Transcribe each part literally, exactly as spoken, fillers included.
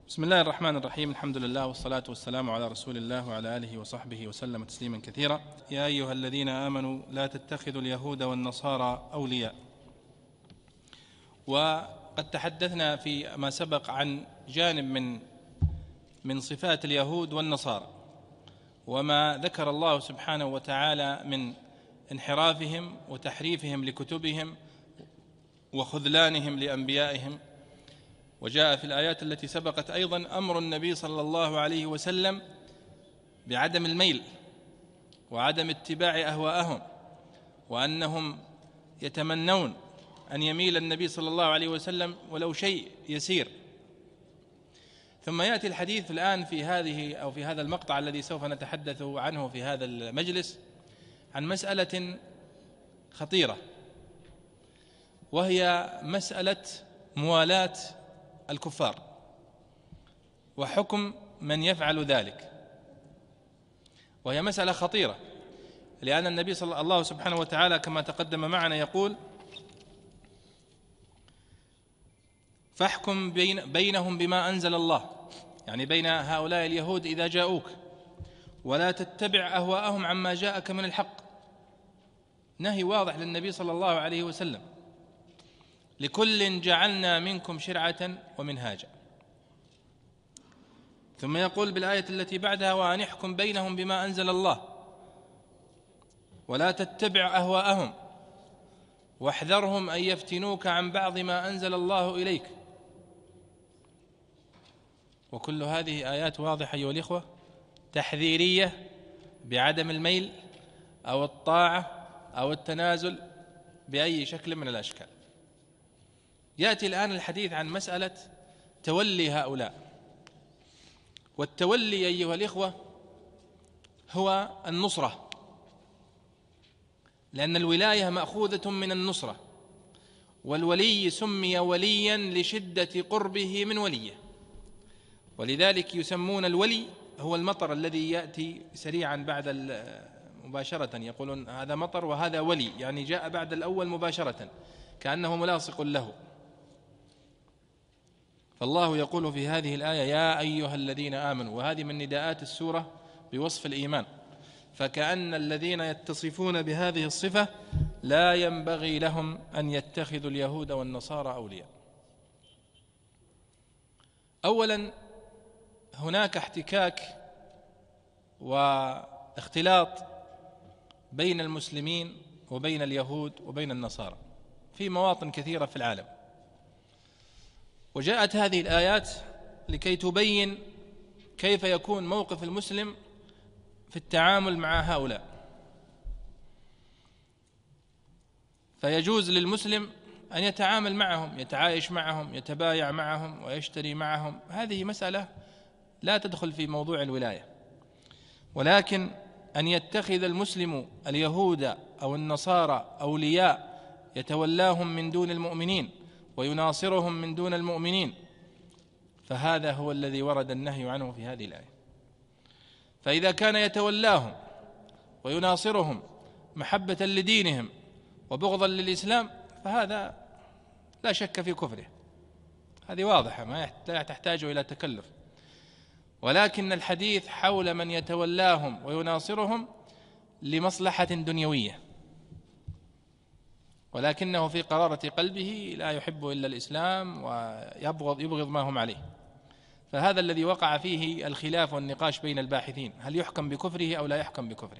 بسم الله الرحمن الرحيم. الحمد لله والصلاة والسلام على رسول الله وعلى آله وصحبه وسلم تسليما كثيرا. يا أيها الذين آمنوا لا تتخذوا اليهود والنصارى أولياء. وقد تحدثنا في ما سبق عن جانب من من صفات اليهود والنصارى، وما ذكر الله سبحانه وتعالى من انحرافهم وتحريفهم لكتبهم وخذلانهم لأنبيائهم. وجاء في الآيات التي سبقت أيضا أمر النبي صلى الله عليه وسلم بعدم الميل وعدم اتباع أهواءهم، وأنهم يتمنون أن يميل النبي صلى الله عليه وسلم ولو شيء يسير. ثم يأتي الحديث الآن في هذه أو في هذا المقطع الذي سوف نتحدث عنه في هذا المجلس عن مسألة خطيرة، وهي مسألة موالاة الكفار وحكم من يفعل ذلك. وهي مسألة خطيرة، لأن النبي صلى الله سبحانه وتعالى كما تقدم معنا يقول: فاحكم بين بينهم بما أنزل الله، يعني بين هؤلاء اليهود إذا جاءوك، ولا تتبع أهواءهم عما جاءك من الحق. نهي واضح للنبي صلى الله عليه وسلم: لكل جعلنا منكم شرعة ومنهاجا. ثم يقول بالآية التي بعدها: وأن احكم بينهم بما أنزل الله ولا تتبع أهواءهم واحذرهم أن يفتنوك عن بعض ما أنزل الله إليك. وكل هذه آيات واضحة أيها الإخوة تحذيرية بعدم الميل أو الطاعة أو التنازل بأي شكل من الأشكال. يأتي الآن الحديث عن مسألة تولي هؤلاء. والتولي أيها الإخوة هو النصرة، لأن الولاية مأخوذة من النصرة، والولي سمي وليا لشدة قربه من وليه، ولذلك يسمون الولي هو المطر الذي يأتي سريعا بعد مباشرة، يقولون هذا مطر وهذا ولي، يعني جاء بعد الأول مباشرة كأنه ملاصق له. فالله يقول في هذه الآية: يا أيها الذين آمنوا، وهذه من نداءات السورة بوصف الإيمان، فكأن الذين يتصفون بهذه الصفة لا ينبغي لهم أن يتخذوا اليهود والنصارى أولياء. أولا، هناك احتكاك واختلاط بين المسلمين وبين اليهود وبين النصارى في مواطن كثيرة في العالم، وجاءت هذه الآيات لكي تبين كيف يكون موقف المسلم في التعامل مع هؤلاء. فيجوز للمسلم أن يتعامل معهم، يتعايش معهم، يتبايع معهم ويشتري معهم، هذه مسألة لا تدخل في موضوع الولاية. ولكن أن يتخذ المسلم اليهود أو النصارى أولياء يتولاهم من دون المؤمنين ويناصرهم من دون المؤمنين، فهذا هو الذي ورد النهي عنه في هذه الآية. فإذا كان يتولاهم ويناصرهم محبة لدينهم وبغضا للإسلام فهذا لا شك في كفره، هذه واضحة ما تحتاج إلى تكلف. ولكن الحديث حول من يتولاهم ويناصرهم لمصلحة دنيوية، ولكنه في قرارة قلبه لا يحب إلا الإسلام ويبغض يبغض ما هم عليه. فهذا الذي وقع فيه الخلاف والنقاش بين الباحثين: هل يحكم بكفره أو لا يحكم بكفره؟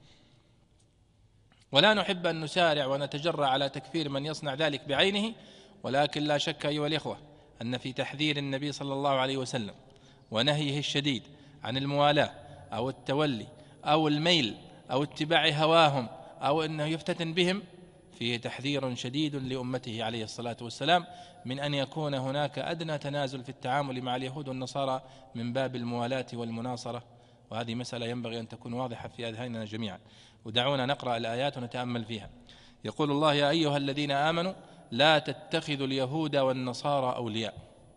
ولا نحب أن نسارع ونتجرأ على تكفير من يصنع ذلك بعينه، ولكن لا شك أيها الإخوة أن في تحذير النبي صلى الله عليه وسلم ونهيه الشديد عن الموالاة أو التولي أو الميل أو اتباع هواهم أو أنه يفتتن بهم فيه تحذير شديد لأمته عليه الصلاة والسلام من أن يكون هناك أدنى تنازل في التعامل مع اليهود والنصارى من باب الموالاة والمناصرة. وهذه مسألة ينبغي أن تكون واضحة في أذهاننا جميعا. ودعونا نقرأ الآيات ونتأمل فيها. يقول الله: يا أيها الذين آمنوا لا تتخذوا اليهود والنصارى أولياء،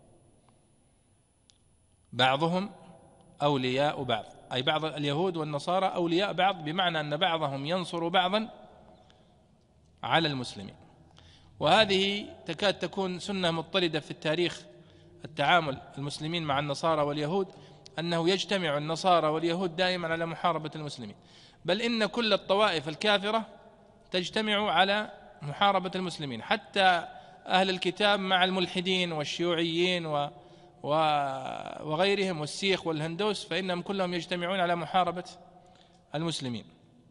بعضهم أولياء بعض، أي بعض اليهود والنصارى أولياء بعض، بمعنى أن بعضهم ينصر بعضا على المسلمين. وهذه تكاد تكون سنة مضطردة في التاريخ التعامل المسلمين مع النصارى واليهود أنه يجتمع النصارى واليهود دائما على محاربة المسلمين، بل إن كل الطوائف الكافرة تجتمع على محاربة المسلمين، حتى أهل الكتاب مع الملحدين والشيوعيين و وغيرهم والسيخ والهندوس، فإنهم كلهم يجتمعون على محاربة المسلمين.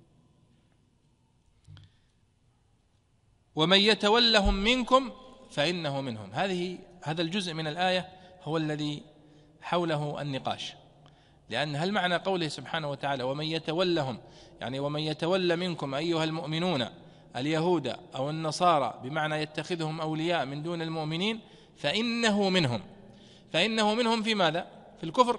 ومن يتولهم منكم فإنه منهم. هذه هذا الجزء من الآية هو الذي حوله النقاش، لأن هل معنى قوله سبحانه وتعالى ومن يتولهم، يعني ومن يتولى منكم أيها المؤمنون اليهود أو النصارى، بمعنى يتخذهم أولياء من دون المؤمنين، فإنه منهم. فإنه منهم في ماذا؟ في الكفر.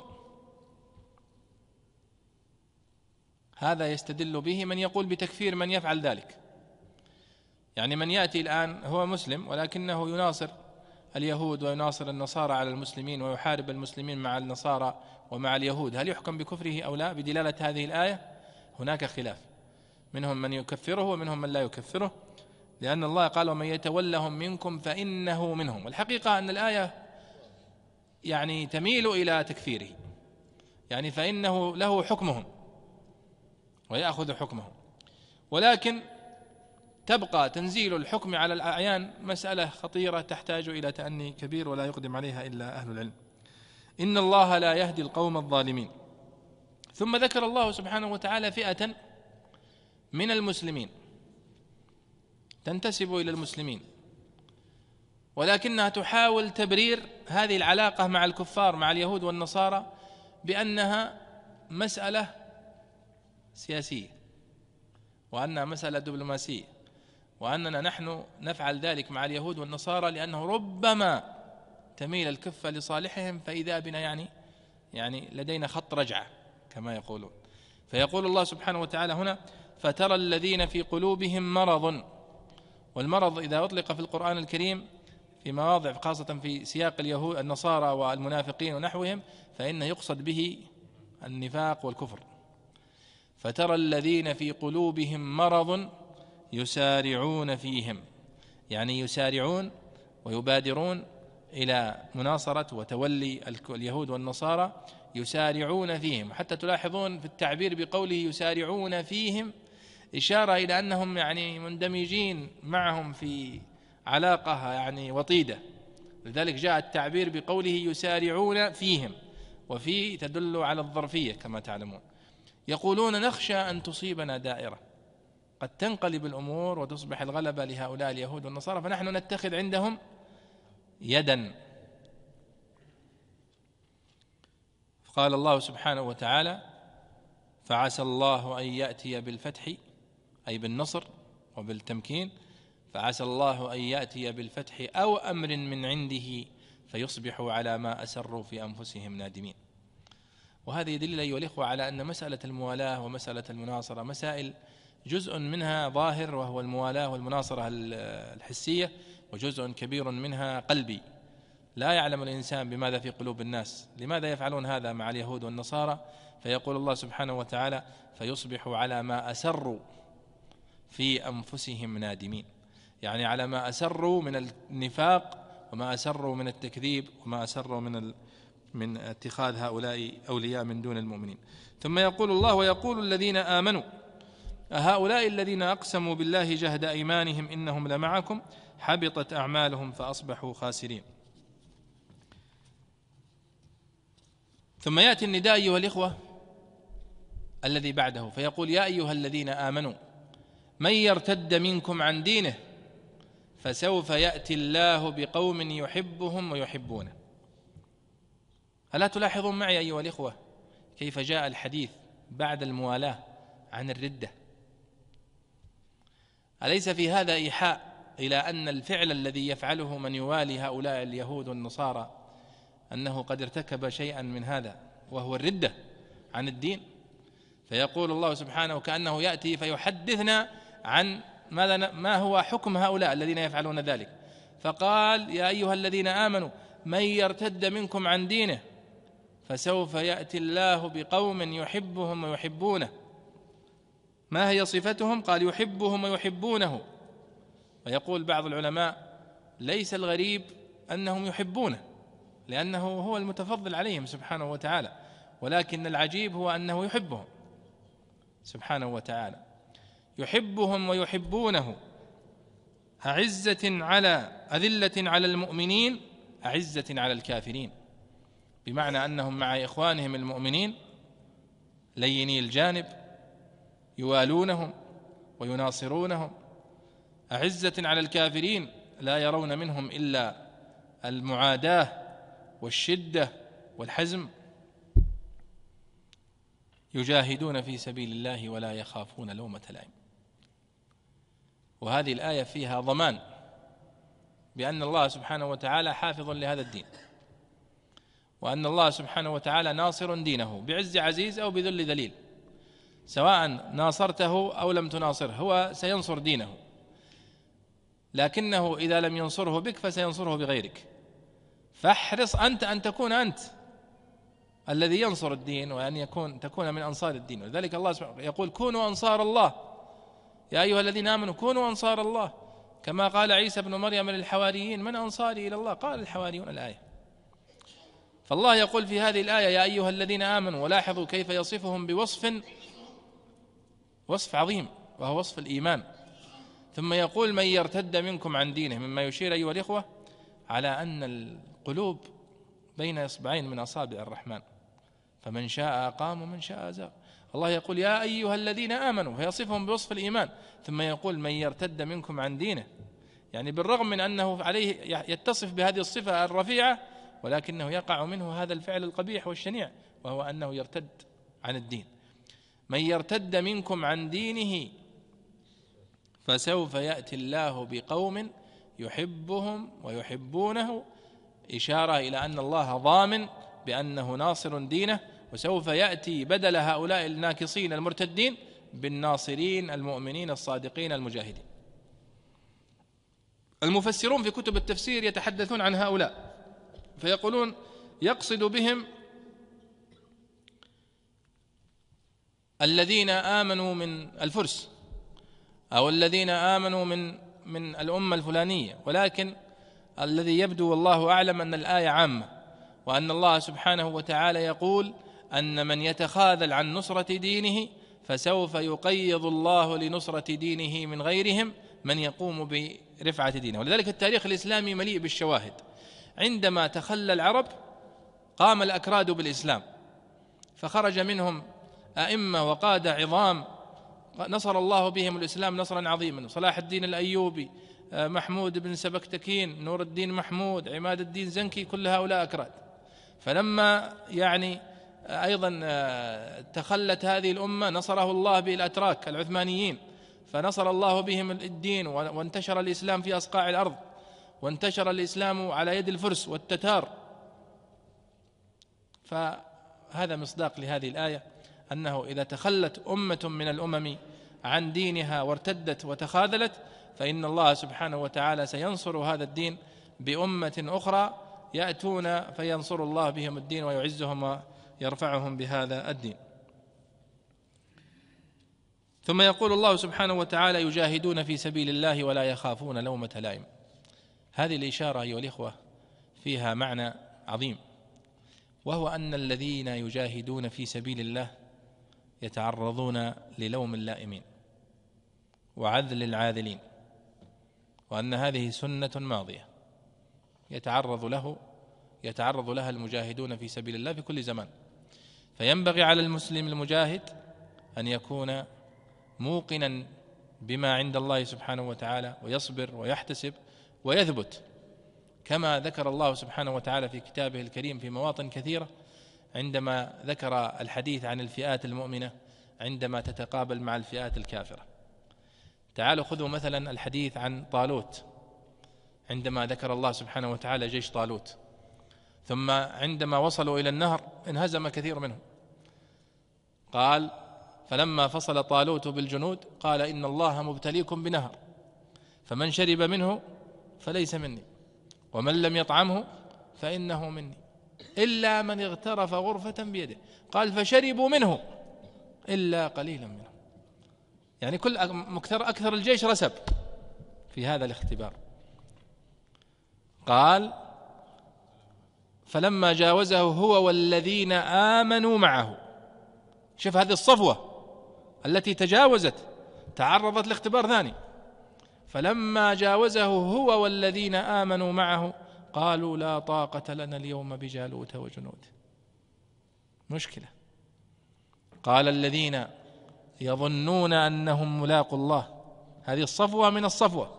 هذا يستدل به من يقول بتكفير من يفعل ذلك، يعني من يأتي الآن هو مسلم ولكنه يناصر اليهود ويناصر النصارى على المسلمين ويحارب المسلمين مع النصارى ومع اليهود، هل يحكم بكفره أو لا بدلالة هذه الآية؟ هناك خلاف، منهم من يكفره ومنهم من لا يكفره، لأن الله قال ومن يتولهم منكم فإنه منهم. والحقيقة أن الآية يعني تميل إلى تكفيره، يعني فإنه له حكمهم ويأخذ حكمهم، ولكن تبقى تنزيل الحكم على الأعيان مسألة خطيرة تحتاج إلى تأني كبير ولا يقدم عليها إلا أهل العلم. إن الله لا يهدي القوم الظالمين. ثم ذكر الله سبحانه وتعالى فئة من المسلمين تنتسب إلى المسلمين، ولكنها تحاول تبرير هذه العلاقة مع الكفار مع اليهود والنصارى بأنها مسألة سياسية، وأنها مسألة دبلوماسية، وأننا نحن نفعل ذلك مع اليهود والنصارى لأنه ربما تميل الكفة لصالحهم، فإذا بنا يعني يعني لدينا خط رجعة كما يقولون. فيقول الله سبحانه وتعالى هنا فترى الذين في قلوبهم مرض. والمرض إذا أطلق في القرآن الكريم في مواضع خاصة في سياق اليهود النصارى والمنافقين ونحوهم، فإن يقصد به النفاق والكفر. فترى الذين في قلوبهم مرض يسارعون فيهم، يعني يسارعون ويبادرون إلى مناصرة وتولي اليهود والنصارى، يسارعون فيهم. حتى تلاحظون في التعبير بقوله يسارعون فيهم إشارة إلى أنهم يعني مندمجين معهم في علاقة يعني وطيدة، لذلك جاء التعبير بقوله يسارعون فيهم، وفي تدل على الظرفية كما تعلمون. يقولون نخشى أن تصيبنا دائرة، قد تنقلب الأمور وتصبح الغلبة لهؤلاء اليهود والنصارى، فنحن نتخذ عندهم يدا. قال الله سبحانه وتعالى فعسى الله أن يأتي بالفتح، أي بالنصر وبالتمكين، فعسى الله أن يأتي بالفتح أو أمر من عنده فيصبحوا على ما أسروا في أنفسهم نادمين. وهذا يدل أيها الإخوة على أن مسألة الموالاة ومسألة المناصرة مسائل جزء منها ظاهر وهو الموالاة والمناصرة الحسية، وجزء كبير منها قلبي. لا يعلم الإنسان بماذا في قلوب الناس، لماذا يفعلون هذا مع اليهود والنصارى. فيقول الله سبحانه وتعالى فيصبحوا على ما أسروا في أنفسهم نادمين، يعني على ما أسروا من النفاق وما أسروا من التكذيب وما أسروا من من اتخاذ هؤلاء أولياء من دون المؤمنين. ثم يقول الله ويقول الذين آمنوا أهؤلاء الذين أقسموا بالله جهد أيمانهم إنهم لمعكم حبطت أعمالهم فأصبحوا خاسرين. ثم يأتي النداء أيها الإخوة الذي بعده فيقول يا أيها الذين آمنوا من يرتد منكم عن دينه فسوف يأتي الله بقوم يحبهم ويحبونه. ألا تلاحظون معي أيها الإخوة كيف جاء الحديث بعد الموالاة عن الردة؟ أليس في هذا إيحاء إلى أن الفعل الذي يفعله من يوالي هؤلاء اليهود والنصارى أنه قد ارتكب شيئا من هذا وهو الردة عن الدين؟ فيقول الله سبحانه كأنه يأتي فيحدثنا عن ماذا ما هو حكم هؤلاء الذين يفعلون ذلك. فقال يا أيها الذين آمنوا من يرتد منكم عن دينه فسوف يأتي الله بقوم يحبهم ويحبونه. ما هي صفتهم؟ قال يحبهم ويحبونه. ويقول بعض العلماء ليس الغريب أنهم يحبونه، لأنه هو المتفضل عليهم سبحانه وتعالى، ولكن العجيب هو أنه يحبهم سبحانه وتعالى، يحبهم ويحبونه، أعزة على أذلة على المؤمنين أعزة على الكافرين، بمعنى أنهم مع إخوانهم المؤمنين ليني الجانب يوالونهم ويناصرونهم، أعزة على الكافرين لا يرون منهم إلا المعاداة والشدة والحزم، يجاهدون في سبيل الله ولا يخافون لومة لائم. وهذه الآية فيها ضمان بأن الله سبحانه وتعالى حافظ لهذا الدين، وأن الله سبحانه وتعالى ناصر دينه بعز عزيز أو بذل ذليل، سواء ناصرته أو لم تناصره هو سينصر دينه، لكنه إذا لم ينصره بك فسينصره بغيرك، فاحرص أنت أن تكون أنت الذي ينصر الدين وأن يكون تكون من أنصار الدين. ولذلك الله سبحانه يقول كونوا أنصار الله يا أيها الذين آمنوا كونوا أنصار الله، كما قال عيسى بن مريم للحواريين من أنصاري إلى الله؟ قال الحواريون الآية. فالله يقول في هذه الآية يا أيها الذين آمنوا، ولاحظوا كيف يصفهم بوصف وصف عظيم وهو وصف الإيمان، ثم يقول من يرتد منكم عن دينه، مما يشير أيها الإخوة على أن القلوب بين إصبعين من أصابع الرحمن، فمن شاء أقام ومن شاء أزاغ. الله يقول يا أيها الذين آمنوا فيصفهم بوصف الإيمان، ثم يقول من يرتد منكم عن دينه، يعني بالرغم من أنه عليه يتصف بهذه الصفة الرفيعة ولكنه يقع منه هذا الفعل القبيح والشنيع، وهو أنه يرتد عن الدين. من يرتد منكم عن دينه فسوف يأتي الله بقوم يحبهم ويحبونه، إشارة إلى أن الله ضامن بأنه ناصر دينه، وسوف يأتي بدل هؤلاء الناكصين المرتدين بالناصرين المؤمنين الصادقين المجاهدين. المفسرون في كتب التفسير يتحدثون عن هؤلاء فيقولون يقصد بهم الذين آمنوا من الفرس أو الذين آمنوا من من الأمة الفلانية، ولكن الذي يبدو والله أعلم أن الآية عامة، وأن الله سبحانه وتعالى يقول أن من يتخاذل عن نصرة دينه فسوف يقيض الله لنصرة دينه من غيرهم من يقوم برفعة دينه. ولذلك التاريخ الإسلامي مليء بالشواهد، عندما تخلى العرب قام الأكراد بالإسلام فخرج منهم أئمة وقادة عظام نصر الله بهم الإسلام نصرا عظيما، صلاح الدين الأيوبي، محمود بن سبكتكين، نور الدين محمود، عماد الدين زنكي، كل هؤلاء أكراد. فلما يعني أيضا تخلت هذه الأمة نصره الله بالأتراك العثمانيين، فنصر الله بهم الدين وانتشر الإسلام في أصقاع الأرض، وانتشر الإسلام على يد الفرس والتتار. فهذا مصداق لهذه الآية، أنه إذا تخلت أمة من الأمم عن دينها وارتدت وتخاذلت فإن الله سبحانه وتعالى سينصر هذا الدين بأمة أخرى يأتون فينصر الله بهم الدين ويعزهم ويرفعهم بهذا الدين. ثم يقول الله سبحانه وتعالى يجاهدون في سبيل الله ولا يخافون لومة لائم. هذه الإشارة أيها الإخوة فيها معنى عظيم، وهو أن الذين يجاهدون في سبيل الله يتعرضون للوم اللائمين وعذل العاذلين، وأن هذه سنة ماضية يتعرض له يتعرض لها المجاهدون في سبيل الله في كل زمان. فينبغي على المسلم المجاهد أن يكون موقنا بما عند الله سبحانه وتعالى ويصبر ويحتسب ويثبت، كما ذكر الله سبحانه وتعالى في كتابه الكريم في مواطن كثيرة عندما ذكر الحديث عن الفئات المؤمنة عندما تتقابل مع الفئات الكافرة. تعالوا خذوا مثلا الحديث عن طالوت عندما ذكر الله سبحانه وتعالى جيش طالوت، ثم عندما وصلوا إلى النهر انهزم كثير منهم، قال فلما فصل طالوت بالجنود قال إن الله مبتليكم بنهر فمن شرب منه فليس مني ومن لم يطعمه فإنه مني إلا من اغترف غرفة بيده، قال فشربوا منه إلا قليلا منهم. يعني كل مكثر أكثر الجيش رسب في هذا الاختبار. قال فلما جاوزه هو والذين آمنوا معه. شوف هذه الصفوة التي تجاوزت تعرضت لاختبار ثاني. فلما جاوزه هو والذين آمنوا معه قالوا لا طاقة لنا اليوم بجالوت وجنوده. مشكلة. قال الذين يظنون أنهم ملاقوا الله، هذه الصفوة من الصفوة.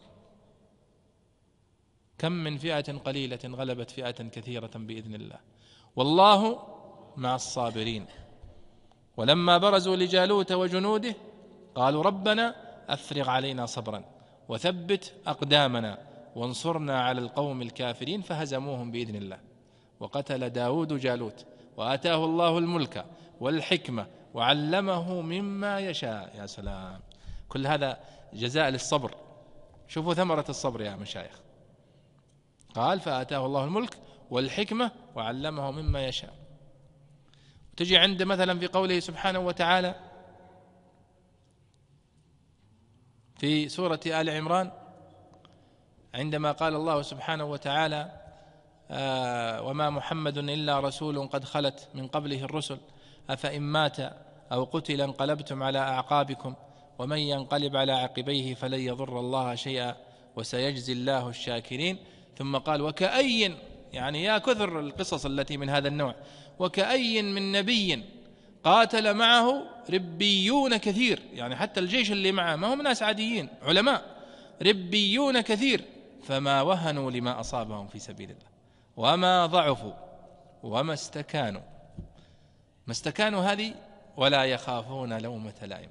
كم من فئة قليلة غلبت فئة كثيرة بإذن الله والله مع الصابرين. ولما برزوا لجالوت وجنوده قالوا ربنا أفرغ علينا صبرا وثبت أقدامنا وانصرنا على القوم الكافرين فهزموهم بإذن الله. وقتل داود جالوت وآتاه الله الملك والحكمة وعلمه مما يشاء. يا سلام، كل هذا جزاء للصبر. شوفوا ثمرة الصبر يا مشايخ. قال فآتاه الله الملك والحكمة وعلمه مما يشاء. تجي عند مثلا في قوله سبحانه وتعالى في سورة آل عمران عندما قال الله سبحانه وتعالى آه وما محمد إلا رسول قد خلت من قبله الرسل أفإن مات أو قتل انقلبتم على أعقابكم ومن ينقلب على عقبيه فلن يضر الله شيئا وسيجزي الله الشاكرين. ثم قال وكأي، يعني يا كثر القصص التي من هذا النوع، وكأي من نبي قاتل معه ربيون كثير، يعني حتى الجيش اللي معه ما هم ناس عاديين، علماء ربيون كثير فما وهنوا لما أصابهم في سبيل الله وما ضعفوا وما استكانوا. ما استكانوا هذه ولا يخافون لومة لائم،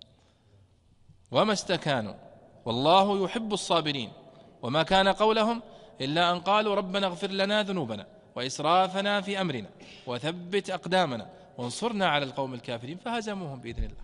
وما استكانوا والله يحب الصابرين. وما كان قولهم إلا أن قالوا ربنا اغفر لنا ذنوبنا وإسرافنا في أمرنا وثبت أقدامنا وانصرنا على القوم الكافرين فهزموهم بإذن الله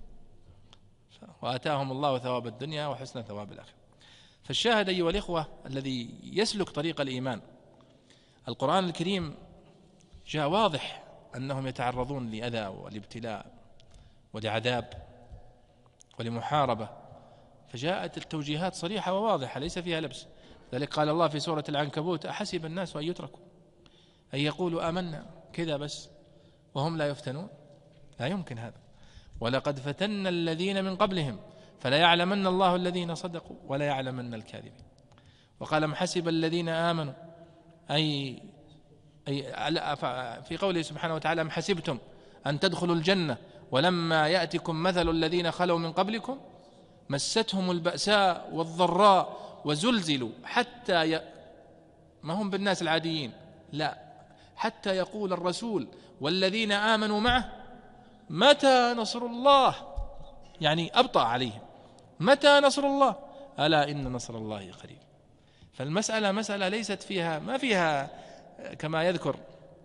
وآتاهم الله ثواب الدنيا وحسن ثواب الآخرة. فالشاهد أيها الإخوة الذي يسلك طريق الإيمان، القرآن الكريم جاء واضح أنهم يتعرضون لأذى والابتلاء ولعذاب ولمحاربة، فجاءت التوجيهات صريحة وواضحة ليس فيها لبس. ذلك قال الله في سورة العنكبوت أحسب الناس أن يتركوا أن يقولوا آمنا كذا بس وهم لا يفتنون؟ لا يمكن هذا. ولقد فتنا الذين من قبلهم فلا يعلمن الله الذين صدقوا ولا يعلمن الكاذبين. وقال أم حسب الذين آمنوا أي أي في قوله سبحانه وتعالى أم حسبتم أن تدخلوا الجنة ولما يأتكم مثل الذين خلوا من قبلكم مستهم البأساء والضراء وزلزلوا حتى ي... ما هم بالناس العاديين، لا، حتى يقول الرسول والذين آمنوا معه متى نصر الله، يعني أبطأ عليهم، متى نصر الله ألا إن نصر الله قريب. فالمسألة مسألة ليست فيها ما فيها كما يذكر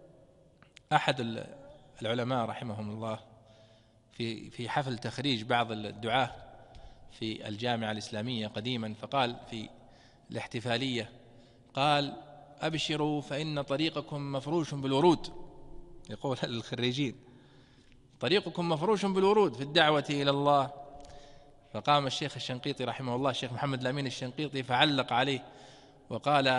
أحد العلماء رحمهم الله في في حفل تخريج بعض الدعاة في الجامعة الإسلامية قديما، فقال في الاحتفالية قال أبشروا فإن طريقكم مفروش بالورود. يقول للخريجين طريقكم مفروش بالورود في الدعوة إلى الله. فقام الشيخ الشنقيطي رحمه الله الشيخ محمد الأمين الشنقيطي فعلق عليه وقال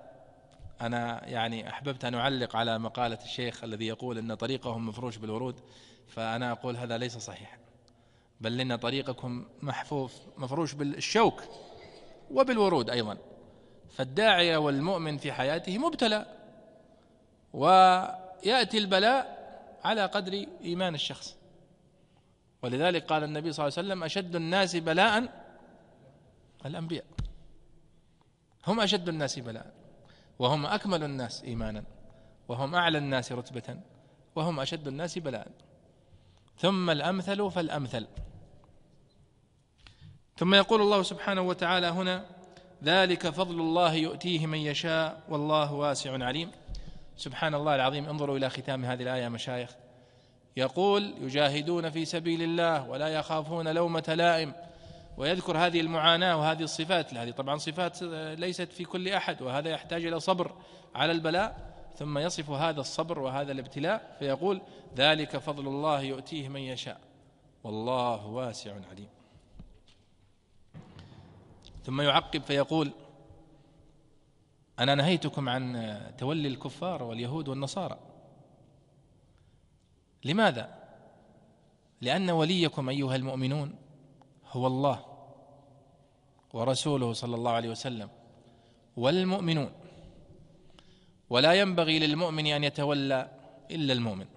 أنا يعني أحببت أن أعلق على مقالة الشيخ الذي يقول أن طريقهم مفروش بالورود، فأنا أقول هذا ليس صحيح، بل إن طريقكم محفوف مفروش بالشوك وبالورود أيضا. فالداعية والمؤمن في حياته مبتلى، ويأتي البلاء على قدر إيمان الشخص. ولذلك قال النبي صلى الله عليه وسلم أشد الناس بلاء الأنبياء، هم أشد الناس بلاء وهم أكمل الناس إيمانا وهم أعلى الناس رتبة وهم أشد الناس بلاء، ثم الأمثل فالأمثل. ثم يقول الله سبحانه وتعالى هنا ذلك فضل الله يؤتيه من يشاء والله واسع عليم. سبحان الله العظيم. انظروا إلى ختام هذه الآية مشايخ، يقول يجاهدون في سبيل الله ولا يخافون لومة لائم، ويذكر هذه المعاناة وهذه الصفات. هذه طبعا صفات ليست في كل أحد، وهذا يحتاج إلى صبر على البلاء، ثم يصف هذا الصبر وهذا الابتلاء فيقول ذلك فضل الله يؤتيه من يشاء والله واسع عليم. ثم يعقب فيقول أنا نهيتكم عن تولي الكفار واليهود والنصارى. لماذا؟ لأن وليكم أيها المؤمنون هو الله ورسوله صلى الله عليه وسلم والمؤمنون، ولا ينبغي للمؤمن أن يتولى إلا المؤمن،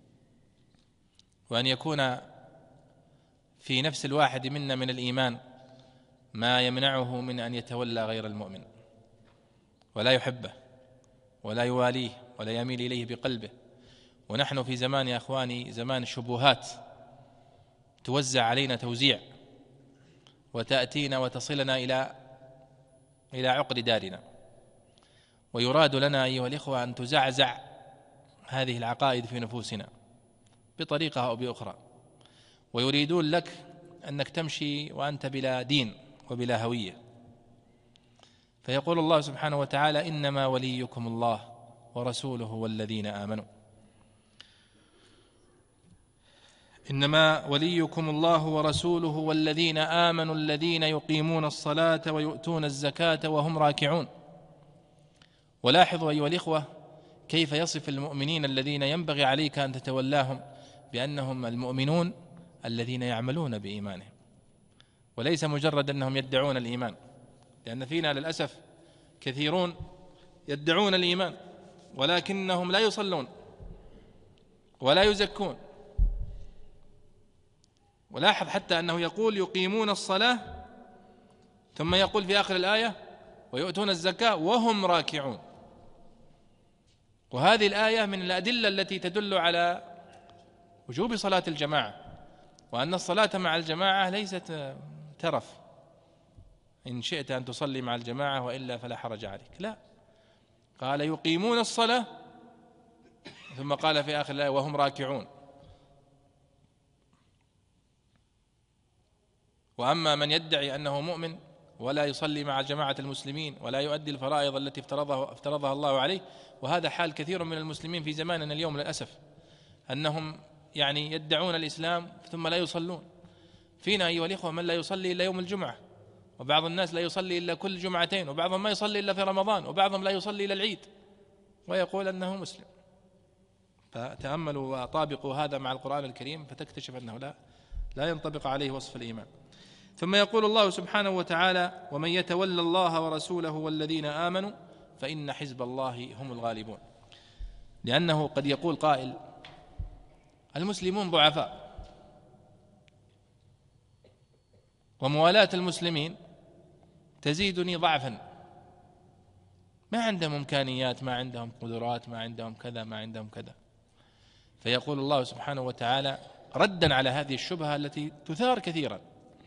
وأن يكون في نفس الواحد منا من الإيمان ما يمنعه من أن يتولى غير المؤمن ولا يحبه ولا يواليه ولا يميل إليه بقلبه. ونحن في زمان يا أخواني زمان شبهات توزع علينا توزيع، وتأتينا وتصلنا إلى إلى عقر دارنا، ويراد لنا أيها الإخوة أن تزعزع هذه العقائد في نفوسنا بطريقة أو بأخرى، ويريدون لك أنك تمشي وأنت بلا دين وبلا هوية. فيقول الله سبحانه وتعالى: إنما وليكم الله ورسوله والذين آمنوا. إنما وليكم الله ورسوله والذين آمنوا الذين يقيمون الصلاة ويؤتون الزكاة وهم راكعون. ولاحظوا أيها الإخوة كيف يصف المؤمنين الذين ينبغي عليك أن تتولاهم بأنهم المؤمنون الذين يعملون بإيمانهم، وليس مجرد أنهم يدعون الإيمان، لأن فينا للأسف كثيرون يدعون الإيمان ولكنهم لا يصلون ولا يزكون. ولاحظ حتى أنه يقول يقيمون الصلاة ثم يقول في آخر الآية ويؤتون الزكاة وهم راكعون. وهذه الآية من الأدلة التي تدل على وجوب صلاة الجماعة، وأن الصلاة مع الجماعة ليست ترف، إن شئت أن تصلي مع الجماعة وإلا فلا حرج عليك، لا، قال يقيمون الصلاة ثم قال في آخر الآية وهم راكعون. وأما من يدعي أنه مؤمن ولا يصلي مع جماعة المسلمين ولا يؤدي الفرائض التي افترضها, افترضها الله عليه، وهذا حال كثير من المسلمين في زماننا اليوم للأسف، أنهم يعني يدعون الإسلام ثم لا يصلون. فينا أيها الإخوة من لا يصلي إلا يوم الجمعة، وبعض الناس لا يصلي إلا كل جمعتين، وبعضهم ما يصلي إلا في رمضان، وبعضهم لا يصلي إلا العيد ويقول أنه مسلم. فتأملوا وطابقوا هذا مع القرآن الكريم فتكتشف أنه لا لا ينطبق عليه وصف الإيمان. ثم يقول الله سبحانه وتعالى: ومن يتولى الله ورسوله والذين آمنوا فإن حزب الله هم الغالبون. لأنه قد يقول قائل: المسلمون ضعفاء، وموالاة المسلمين تزيدني ضعفا، ما عندهم إمكانيات، ما عندهم قدرات، ما عندهم كذا، ما عندهم كذا. فيقول الله سبحانه وتعالى ردا على هذه الشبهة التي تثار كثيرا،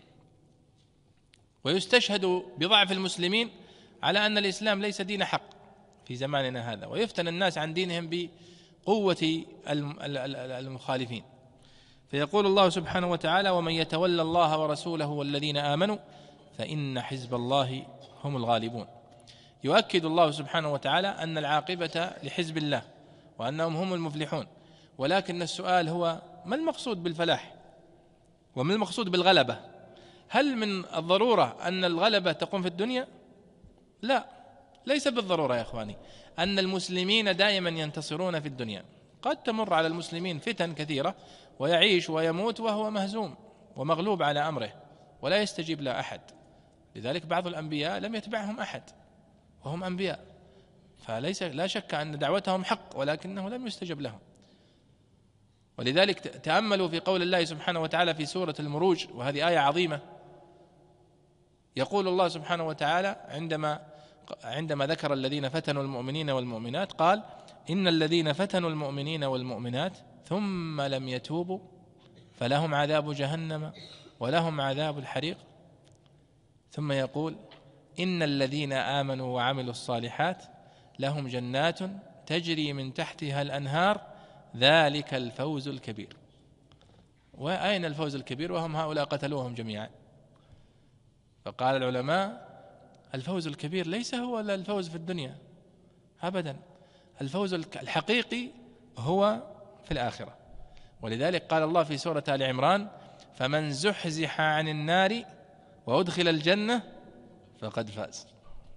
ويستشهد بضعف المسلمين على أن الإسلام ليس دين حق في زماننا هذا، ويفتن الناس عن دينهم بقوة المخالفين. فيقول الله سبحانه وتعالى: ومن يتولى الله ورسوله والذين آمنوا فإن حزب الله هم الغالبون. يؤكد الله سبحانه وتعالى أن العاقبة لحزب الله وأنهم هم المفلحون، ولكن السؤال هو: ما المقصود بالفلاح وما المقصود بالغلبة؟ هل من الضرورة أن الغلبة تقوم في الدنيا؟ لا، ليس بالضرورة يا إخواني أن المسلمين دائما ينتصرون في الدنيا. قد تمر على المسلمين فتن كثيرة ويعيش ويموت وهو مهزوم ومغلوب على أمره ولا يستجيب له أحد. لذلك بعض الأنبياء لم يتبعهم أحد وهم أنبياء، فليس لا شك أن دعوتهم حق ولكنه لم يستجب لهم. ولذلك تأملوا في قول الله سبحانه وتعالى في سورة المروج، وهذه آية عظيمة. يقول الله سبحانه وتعالى عندما عندما ذكر الذين فتنوا المؤمنين والمؤمنات قال: إن الذين فتنوا المؤمنين والمؤمنات ثم لم يتوبوا فلهم عذاب جهنم ولهم عذاب الحريق. ثم يقول: إن الذين آمنوا وعملوا الصالحات لهم جنات تجري من تحتها الأنهار ذلك الفوز الكبير. وأين الفوز الكبير وهم هؤلاء قتلوهم جميعا؟ فقال العلماء: الفوز الكبير ليس هو الفوز في الدنيا أبدا، الفوز الحقيقي هو في الآخرة. ولذلك قال الله في سورة آل عمران: فمن زحزح عن النار وأدخل الجنة فقد فاز.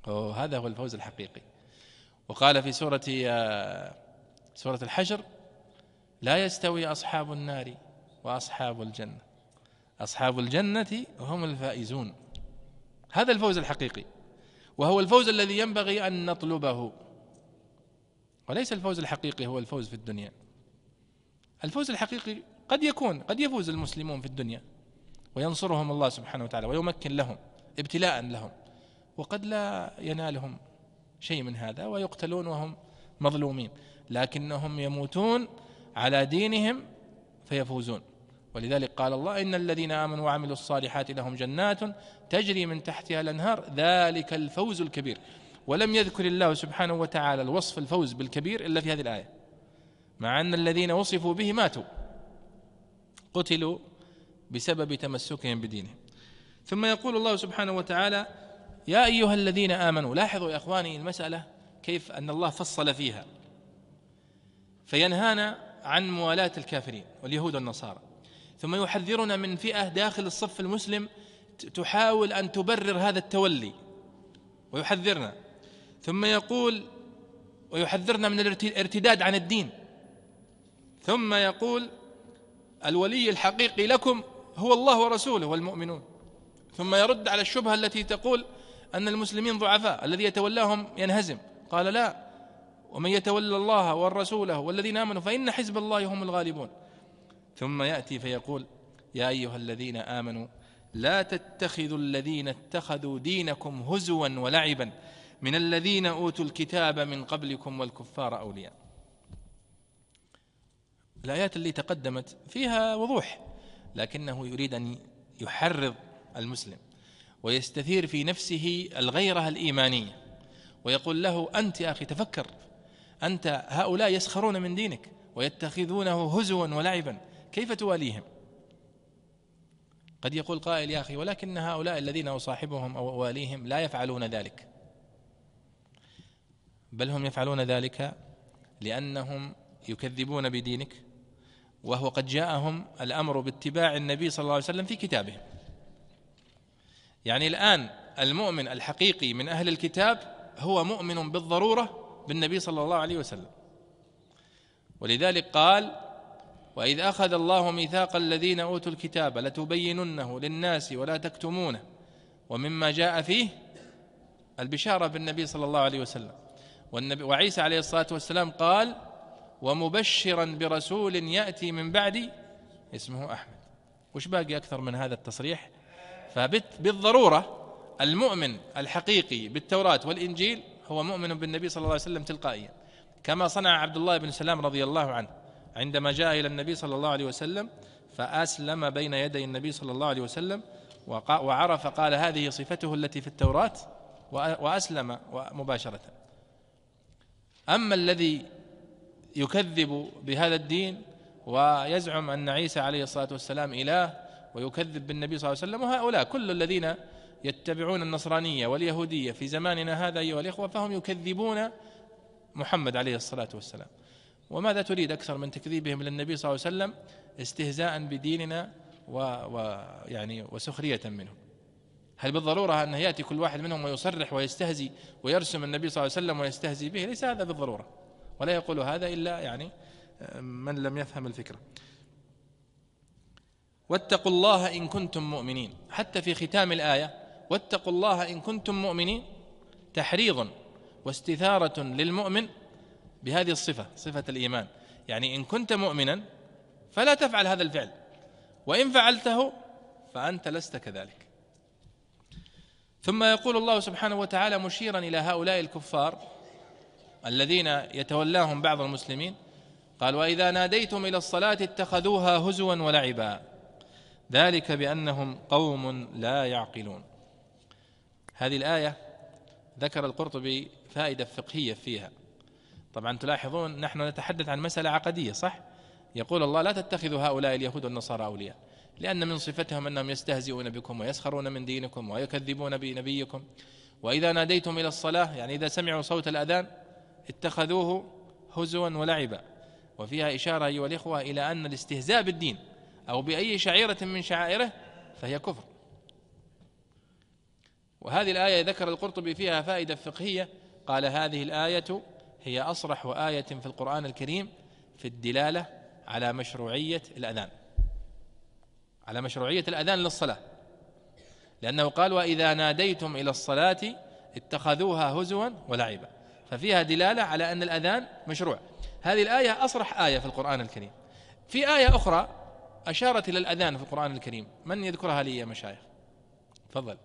هذا هو الفوز الحقيقي. وقال في سورة سورة الحشر: لا يستوي أصحاب النار وأصحاب الجنة، أصحاب الجنة هم الفائزون. هذا الفوز الحقيقي، وهو الفوز الذي ينبغي أن نطلبه، وليس الفوز الحقيقي هو الفوز في الدنيا. الفوز الحقيقي قد يكون قد يفوز المسلمون في الدنيا وينصرهم الله سبحانه وتعالى ويمكن لهم ابتلاء لهم، وقد لا ينالهم شيء من هذا ويقتلون وهم مظلومين، لكنهم يموتون على دينهم فيفوزون. ولذلك قال الله: إن الذين آمنوا وعملوا الصالحات لهم جنات تجري من تحتها الأنهار ذلك الفوز الكبير. ولم يذكر الله سبحانه وتعالى الوصف الفوز بالكبير إلا في هذه الآية، مع أن الذين وصفوا به ماتوا، قتلوا بسبب تمسكهم بدينهم. ثم يقول الله سبحانه وتعالى: يا أيها الذين آمنوا. لاحظوا يا أخواني المسألة كيف أن الله فصل فيها، فينهانا عن موالاة الكافرين واليهود والنصارى، ثم يحذرنا من فئة داخل الصف المسلم تحاول أن تبرر هذا التولي ويحذرنا، ثم يقول ويحذرنا من الارتداد عن الدين، ثم يقول: الولي الحقيقي لكم هو الله ورسوله والمؤمنون. ثم يرد على الشبهة التي تقول أن المسلمين ضعفاء، الذي يتولاهم ينهزم. قال: لا، ومن يتولى الله والرسوله والذين آمنوا فإن حزب الله هم الغالبون. ثم يأتي فيقول: يا أيها الذين آمنوا لا تتخذوا الذين اتخذوا دينكم هزوا ولعبا من الذين أوتوا الكتاب من قبلكم والكفار أولياء. الآيات اللي تقدمت فيها وضوح، لكنه يريد أن يحرض المسلم ويستثير في نفسه الغيرة الإيمانية، ويقول له: أنت يا أخي تفكر، أنت هؤلاء يسخرون من دينك ويتخذونه هزوا ولعبا، كيف تواليهم؟ قد يقول قائل: يا أخي ولكن هؤلاء الذين أصاحبهم أو أواليهم لا يفعلون ذلك، بل هم يفعلون ذلك لأنهم يكذبون بدينك، وهو قد جاءهم الأمر باتباع النبي صلى الله عليه وسلم في كتابه. يعني الآن المؤمن الحقيقي من أهل الكتاب هو مؤمن بالضرورة بالنبي صلى الله عليه وسلم، ولذلك قال: وإذ أخذ الله ميثاق الذين أوتوا الكتاب لتبيننه للناس ولا تكتمونه، ومما جاء فيه البشارة بالنبي صلى الله عليه وسلم. والنبي وعيسى عليه الصلاة والسلام قال: ومبشرا برسول يأتي من بعدي اسمه أحمد. وش باقي أكثر من هذا التصريح؟ فبالضرورة المؤمن الحقيقي بالتوراة والإنجيل هو مؤمن بالنبي صلى الله عليه وسلم تلقائيا، كما صنع عبد الله بن سلام رضي الله عنه عندما جاء إلى النبي صلى الله عليه وسلم فأسلم بين يدي النبي صلى الله عليه وسلم وعرف، قال: هذه صفته التي في التوراة، وأسلم مباشرة. أما الذي يكذب بهذا الدين ويزعم أن عيسى عليه الصلاة والسلام إله ويكذب بالنبي صلى الله عليه وسلم، وهؤلاء كل الذين يتبعون النصرانية واليهودية في زماننا هذا أيها الإخوة فهم يكذبون محمد عليه الصلاة والسلام. وماذا تريد أكثر من تكذيبهم للنبي صلى الله عليه وسلم استهزاء بديننا ويعني وسخرية منه؟ هل بالضرورة أن يأتي كل واحد منهم ويصرح ويستهزي ويرسم النبي صلى الله عليه وسلم ويستهزي به؟ ليس هذا بالضرورة، ولا يقول هذا إلا يعني من لم يفهم الفكرة. واتقوا الله إن كنتم مؤمنين، حتى في ختام الآية واتقوا الله إن كنتم مؤمنين تحريض واستثارة للمؤمن بهذه الصفة، صفة الإيمان. يعني إن كنت مؤمنا فلا تفعل هذا الفعل، وإن فعلته فأنت لست كذلك. ثم يقول الله سبحانه وتعالى مشيرا إلى هؤلاء الكفار الذين يتولاهم بعض المسلمين، قال: وإذا ناديتم إلى الصلاة اتخذوها هزوا ولعبا ذلك بأنهم قوم لا يعقلون. هذه الآية ذكر القرطبي فائدة فقهية فيها. طبعا تلاحظون نحن نتحدث عن مسألة عقدية، صح؟ يقول الله: لا تتخذوا هؤلاء اليهود والنصارى أولياء، لأن من صفتهم أنهم يستهزئون بكم ويسخرون من دينكم ويكذبون بنبيكم. وإذا ناديتم إلى الصلاة، يعني إذا سمعوا صوت الأذان اتخذوه هزوا ولعبا. وفيها إشارة أيها الإخوة إلى أن الاستهزاء بالدين أو بأي شعيرة من شعائره فهي كفر. وهذه الآية ذكر القرطبي فيها فائدة فقهية، قال هذه الآية هي أصرح آية في القرآن الكريم في الدلالة على مشروعية الأذان، على مشروعية الأذان للصلاة، لأنه قال وإذا ناديتم إلى الصلاة اتخذوها هزوا ولعبا، ففيها دلالة على أن الأذان مشروع. هذه الآية أصرح آية في القرآن الكريم. في آية أخرى أشارت إلى الأذان في القرآن الكريم، من يذكرها لي يا مشايخ؟ تفضل.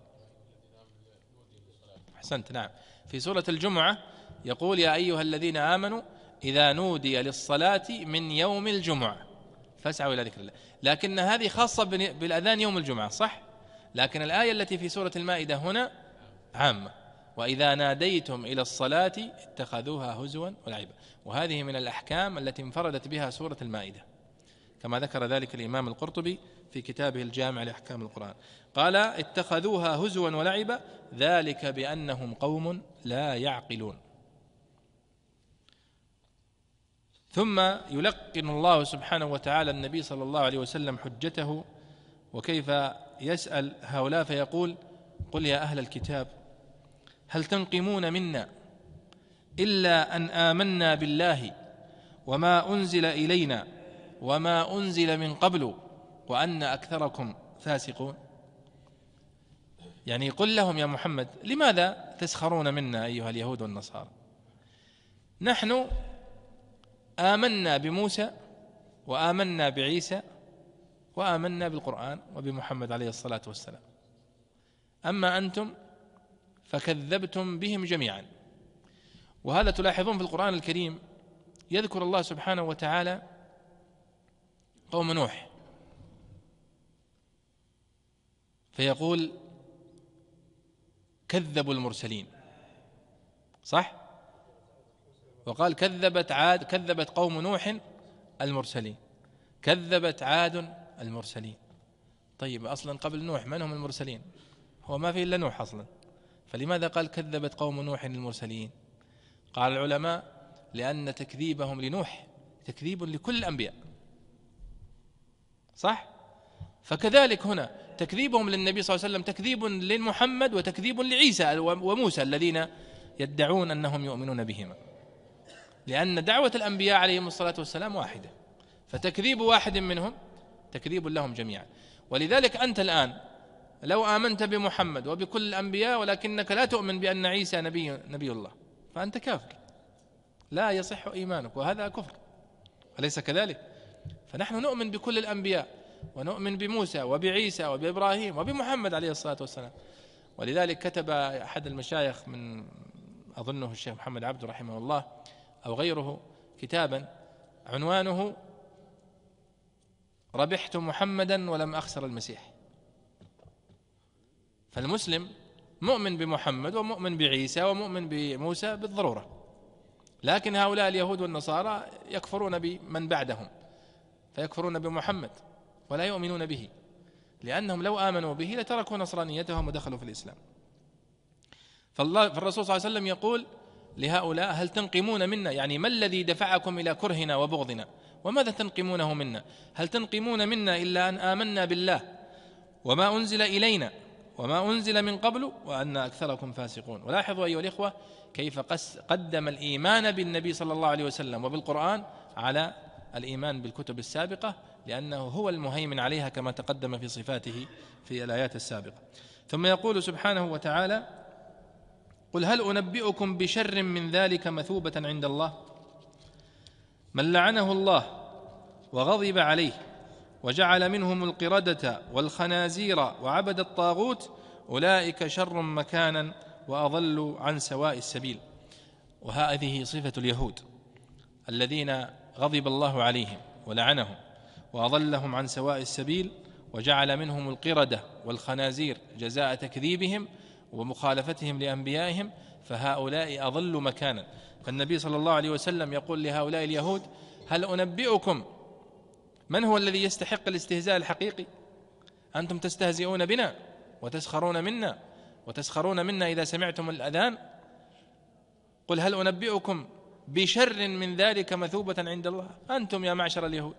أحسنت، نعم، في سورة الجمعة يقول يا أيها الذين آمنوا إذا نودي للصلاة من يوم الجمعة فاسعوا إلى ذكر الله، لكن هذه خاصة بالأذان يوم الجمعة، صح؟ لكن الآية التي في سورة المائدة هنا عامة، وإذا ناديتم إلى الصلاة اتخذوها هزوا ولعبا، وهذه من الأحكام التي انفردت بها سورة المائدة كما ذكر ذلك الإمام القرطبي في كتابه الجامع لأحكام القرآن، قال اتخذوها هزوا ولعبا ذلك بأنهم قوم لا يعقلون. ثم يلقن الله سبحانه وتعالى النبي صلى الله عليه وسلم حجته وكيف يسأل هؤلاء، فيقول قل يا أهل الكتاب هل تنقمون منا إلا أن آمنا بالله وما أنزل إلينا وما أنزل من قبل وأن أكثركم فاسقون. يعني قل لهم يا محمد لماذا تسخرون منا أيها اليهود والنصارى؟ نحن آمنا بموسى وآمنا بعيسى وآمنا بالقرآن وبمحمد عليه الصلاة والسلام، أما أنتم فكذبتم بهم جميعا. وهذا تلاحظون في القرآن الكريم يذكر الله سبحانه وتعالى قوم نوح، فيقول كذبوا المرسلين، صح؟ وقال كذبت عاد كذبت قوم نوح المرسلين، كذبت عاد المرسلين. طيب أصلا قبل نوح من هم المرسلين؟ هو ما في إلا نوح أصلا، فلماذا قال كذبت قوم نوح المرسلين؟ قال العلماء لأن تكذيبهم لنوح تكذيب لكل الأنبياء، صح؟ فكذلك هنا تكذيبهم للنبي صلى الله عليه وسلم تكذيب لمحمد وتكذيب لعيسى وموسى الذين يدعون أنهم يؤمنون بهما، لأن دعوة الأنبياء عليهم الصلاة والسلام واحدة، فتكذيب واحد منهم تكذيب لهم جميعا. ولذلك أنت الآن لو آمنت بمحمد وبكل الأنبياء ولكنك لا تؤمن بأن عيسى نبي, نبي الله فأنت كافر، لا يصح إيمانك، وهذا كفر، أليس كذلك؟ فنحن نؤمن بكل الأنبياء ونؤمن بموسى وبعيسى وبإبراهيم وبمحمد عليه الصلاة والسلام. ولذلك كتب أحد المشايخ من أظنه الشيخ محمد عبد رحمه الله أو غيره كتابا عنوانه ربحت محمدا ولم أخسر المسيح. فالمسلم مؤمن بمحمد ومؤمن بعيسى ومؤمن بموسى بالضرورة، لكن هؤلاء اليهود والنصارى يكفرون بمن بعدهم، فيكفرون بمحمد ولا يؤمنون به، لأنهم لو آمنوا به لتركوا نصرانيتهم ودخلوا في الإسلام. فالرسول صلى الله عليه وسلم يقول لهؤلاء هل تنقمون منا، يعني ما الذي دفعكم إلى كرهنا وبغضنا، وماذا تنقمونه منا؟ هل تنقمون منا إلا أن آمنا بالله وما أنزل إلينا وما أنزل من قبل وأن أكثركم فاسقون. ولاحظوا أيها الإخوة كيف قدم الإيمان بالنبي صلى الله عليه وسلم وبالقرآن على الإيمان بالكتب السابقة، لأنه هو المهيمن عليها كما تقدم في صفاته في الآيات السابقة. ثم يقول سبحانه وتعالى قل هل أنبئكم بشر من ذلك مثوبة عند الله من لعنه الله وغضب عليه وجعل منهم القردة والخنازير وعبد الطاغوت أولئك شر مكانا وأضلوا عن سواء السبيل. وهذه صفة اليهود الذين غضب الله عليهم ولعنهم وأضلهم عن سواء السبيل وجعل منهم القردة والخنازير جزاء تكذيبهم ومخالفتهم لأنبيائهم، فهؤلاء أضلوا مكانا. فالنبي صلى الله عليه وسلم يقول لهؤلاء اليهود هل أنبئكم من هو الذي يستحق الاستهزاء الحقيقي؟ أنتم تستهزئون بنا وتسخرون منا وتسخرون منا إذا سمعتم الأذان. قل هل أنبئكم بشر من ذلك مثوبة عند الله، أنتم يا معشر اليهود،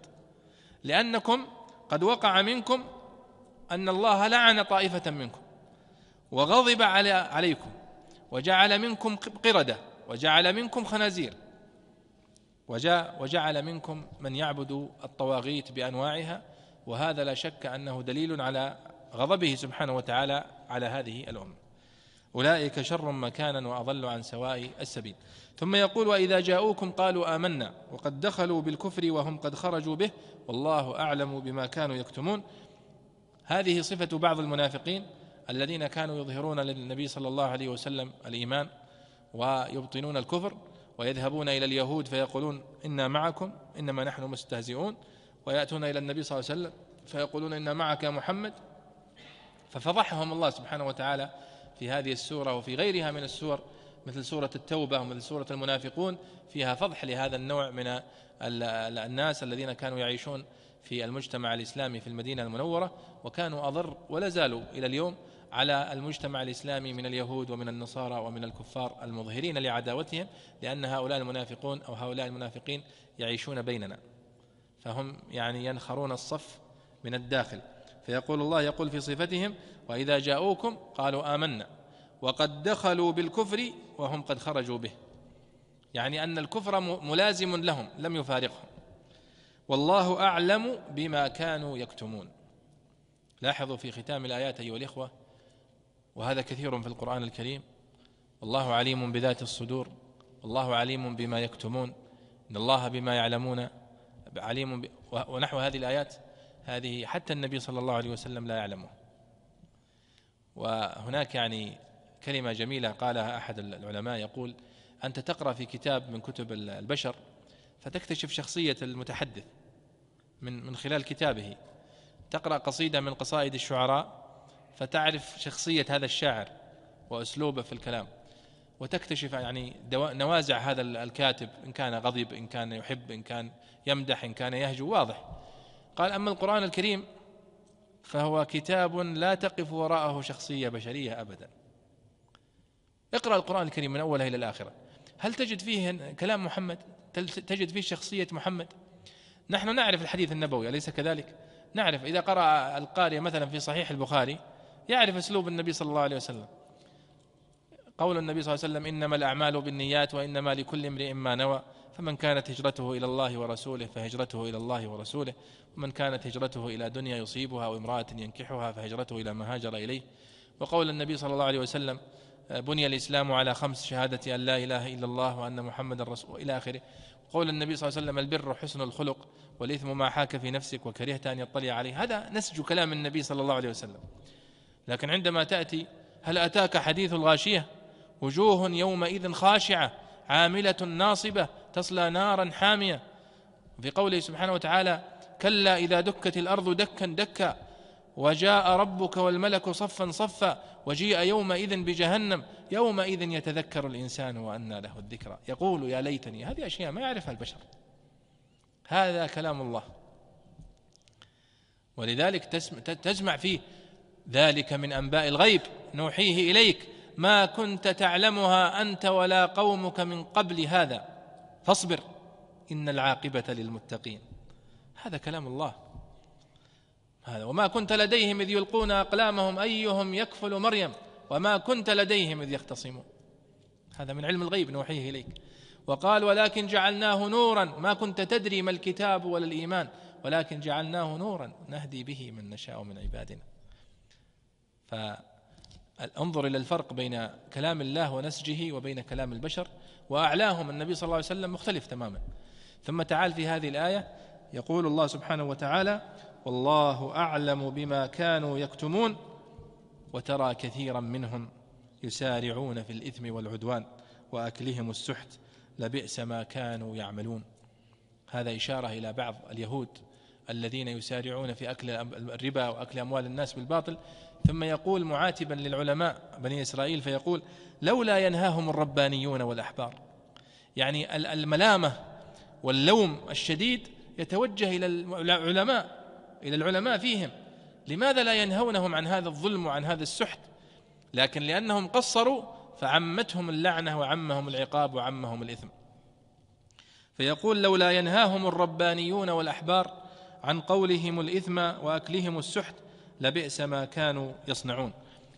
لأنكم قد وقع منكم أن الله لعن طائفة منكم وغضب على عليكم وجعل منكم قردة وجعل منكم خنازير وجعل منكم من يعبد الطواغيت بأنواعها، وهذا لا شك أنه دليل على غضبه سبحانه وتعالى على هذه الأمة. أولئك شر مكانا وأضل عن سواء السبيل. ثم يقول: وإذا جاءوكم قالوا آمنا وقد دخلوا بالكفر وهم قد خرجوا به والله أعلم بما كانوا يكتمون. هذه صفة بعض المنافقين الذين كانوا يظهرون للنبي صلى الله عليه وسلم الإيمان ويبطنون الكفر، ويذهبون إلى اليهود فيقولون إنا معكم إنما نحن مستهزئون، ويأتون إلى النبي صلى الله عليه وسلم فيقولون إنا معك يا محمد. ففضحهم الله سبحانه وتعالى في هذه السورة وفي غيرها من السور مثل سورة التوبة ومثل سورة المنافقون، فيها فضح لهذا النوع من الناس الذين كانوا يعيشون في المجتمع الإسلامي في المدينة المنورة، وكانوا أضر ولا زالوا إلى اليوم على المجتمع الإسلامي من اليهود ومن النصارى ومن الكفار المظهرين لعداوتهم، لأن هؤلاء المنافقون أو هؤلاء المنافقين يعيشون بيننا، فهم يعني ينخرون الصف من الداخل. فيقول الله يقول في صفتهم: وإذا جاءوكم قالوا آمنا وقد دخلوا بالكفر وهم قد خرجوا به، يعني أن الكفر ملازم لهم لم يفارقهم. والله أعلم بما كانوا يكتمون. لاحظوا في ختام الآيات أيها الإخوة، وهذا كثير في القرآن الكريم: والله عليم بذات الصدور، والله عليم بما يكتمون، إن الله بما يعلمون عليم ب... ونحو هذه الآيات، هذه حتى النبي صلى الله عليه وسلم لا يعلمه. وهناك يعني كلمة جميلة قالها أحد العلماء، يقول: أنت تقرأ في كتاب من كتب البشر فتكتشف شخصية المتحدث من من خلال كتابه، تقرأ قصيدة من قصائد الشعراء فتعرف شخصية هذا الشاعر وأسلوبه في الكلام، وتكتشف يعني نوازع هذا الكاتب، إن كان غضب، إن كان يحب، إن كان يمدح، إن كان يهجو، واضح. قال: أما القرآن الكريم فهو كتاب لا تقف وراءه شخصية بشرية أبدا. اقرأ القرآن الكريم من أوله إلى الآخرة، هل تجد فيه كلام محمد؟ تجد فيه شخصية محمد؟ نحن نعرف الحديث النبوي، أليس كذلك؟ نعرف إذا قرأ القارئ مثلا في صحيح البخاري يعرف أسلوب النبي صلى الله عليه وسلم، قول النبي صلى الله عليه وسلم: إنما الأعمال بالنيات وإنما لكل امرئ ما نوى، فمن كانت هجرته إلى الله ورسوله فهجرته إلى الله ورسوله، ومن كانت هجرته إلى دنيا يصيبها أو امرأة ينكحها فهجرته إلى ما هاجر إليه. وقول النبي صلى الله عليه وسلم: بني الإسلام على خمس: شهادة أن لا إله إلا الله وأن محمد رسول، إلى آخره. قول النبي صلى الله عليه وسلم: البر حسن الخلق والإثم ما حاك في نفسك وكرهت أن يطلع عليه. هذا نسج كلام النبي صلى الله عليه وسلم. لكن عندما تأتي: هل أتاك حديث الغاشية وجوه يومئذ خاشعة عاملة ناصبة تصلى نارا حامية، في قوله سبحانه وتعالى: كلا إذا دكت الأرض دكا دكا وجاء ربك والملك صفا صفا وجيء يومئذ بجهنم يومئذ يتذكر الإنسان وأنى له الذكرى يقول يا ليتني. هذه أشياء ما يعرفها البشر، هذا كلام الله. ولذلك تجمع فيه: ذلك من أنباء الغيب نوحيه إليك ما كنت تعلمها أنت ولا قومك من قبل هذا فاصبر إن العاقبة للمتقين. هذا كلام الله هذا. وما كنت لديهم إذ يلقون أقلامهم أيهم يكفل مريم وما كنت لديهم إذ يختصمون. هذا من علم الغيب نوحيه إليك. وقال: ولكن جعلناه نورا ما كنت تدري ما الكتاب ولا الإيمان ولكن جعلناه نورا نهدي به من نشاء من عبادنا. فانظر إلى الفرق بين كلام الله ونسجه وبين كلام البشر، وأعلاهم النبي صلى الله عليه وسلم مختلف تماما. ثم تعال في هذه الآية يقول الله سبحانه وتعالى: والله أعلم بما كانوا يكتمون وترى كثيرا منهم يسارعون في الإثم والعدوان وأكلهم السحت لبئس ما كانوا يعملون. هذا إشارة إلى بعض اليهود الذين يسارعون في أكل الربا وأكل أموال الناس بالباطل. ثم يقول معاتبا للعلماء بني إسرائيل فيقول: لولا ينهاهم الربانيون والأحبار. يعني الملامة واللوم الشديد يتوجه إلى العلماء إلى العلماء فيهم، لماذا لا ينهونهم عن هذا الظلم وعن هذا السحت؟ لكن لأنهم قصروا فعمتهم اللعنة وعمهم العقاب وعمهم الإثم. فيقول: لولا ينهاهم الربانيون والأحبار عن قولهم الإثم وأكلهم السحت لبئس ما كانوا يصنعون.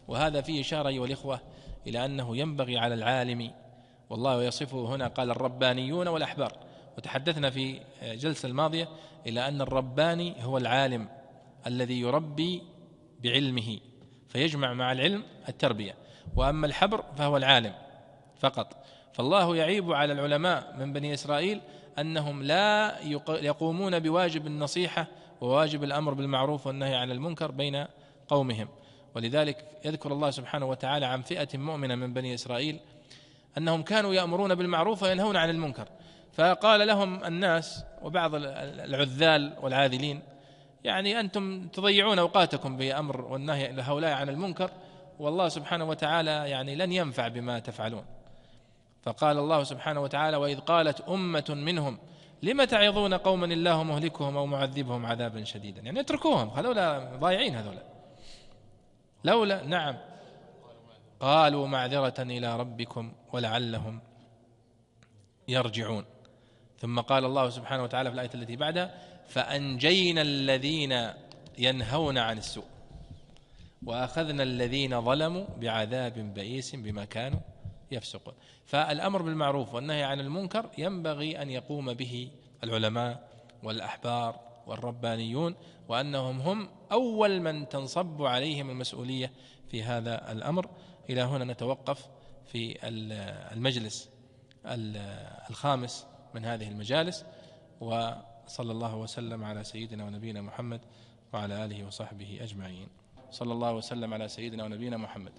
وهذا فيه إشارة أيها الإخوة إلى أنه ينبغي على العالم، والله يصفه هنا قال الربانيون والأحبار، وتحدثنا في جلسة الماضية إلى أن الرباني هو العالم الذي يربي بعلمه فيجمع مع العلم التربية، وأما الحبر فهو العالم فقط. فالله يعيب على العلماء من بني إسرائيل أنهم لا يقومون بواجب النصيحة وواجب الأمر بالمعروف والنهي عن المنكر بين قومهم. ولذلك يذكر الله سبحانه وتعالى عن فئة مؤمنة من بني إسرائيل أنهم كانوا يأمرون بالمعروف وينهون عن المنكر، فقال لهم الناس وبعض العذال والعاذلين يعني أنتم تضيعون أوقاتكم بأمر والنهي لهؤلاء عن المنكر، والله سبحانه وتعالى يعني لن ينفع بما تفعلون. فقال الله سبحانه وتعالى وإذ قالت أمة منهم لم تعظون قوما الله مهلكهم أو معذبهم عذابا شديدا، يعني اتركوهم، هذولا ضايعين هذولا. لولا نعم قالوا معذرة إلى ربكم ولعلهم يرجعون. ثم قال الله سبحانه وتعالى في الآية التي بعدها فأنجينا الذين ينهون عن السوء وأخذنا الذين ظلموا بعذاب بئيس بما كانوا يفسقون. فالأمر بالمعروف والنهي عن المنكر ينبغي أن يقوم به العلماء والأحبار والربانيون، وأنهم هم أول من تنصب عليهم المسؤولية في هذا الأمر. إلى هنا نتوقف في المجلس الخامس من هذه المجالس، وصلى الله وسلم على سيدنا ونبينا محمد وعلى آله وصحبه أجمعين. صلى الله وسلم على سيدنا ونبينا محمد.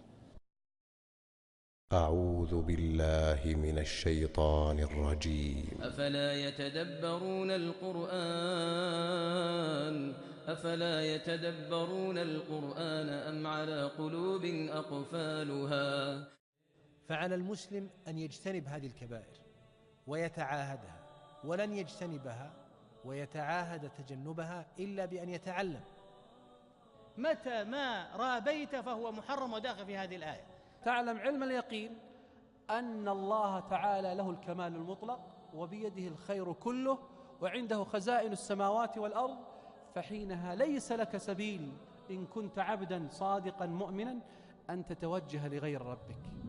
أعوذ بالله من الشيطان الرجيم. أفلا يتدبرون القرآن أفلا يتدبرون القرآن أم على قلوب أقفالها. فعلى المسلم أن يجتنب هذه الكبائر ويتعاهدها، ولن يجتنبها ويتعاهد تجنبها إلا بأن يتعلم. متى ما رابيت فهو محرم وداخل في هذه الآية. تعلم علم اليقين أن الله تعالى له الكمال المطلق وبيده الخير كله وعنده خزائن السماوات والأرض، فحينها ليس لك سبيل إن كنت عبدا صادقا مؤمنا أن تتوجه لغير ربك.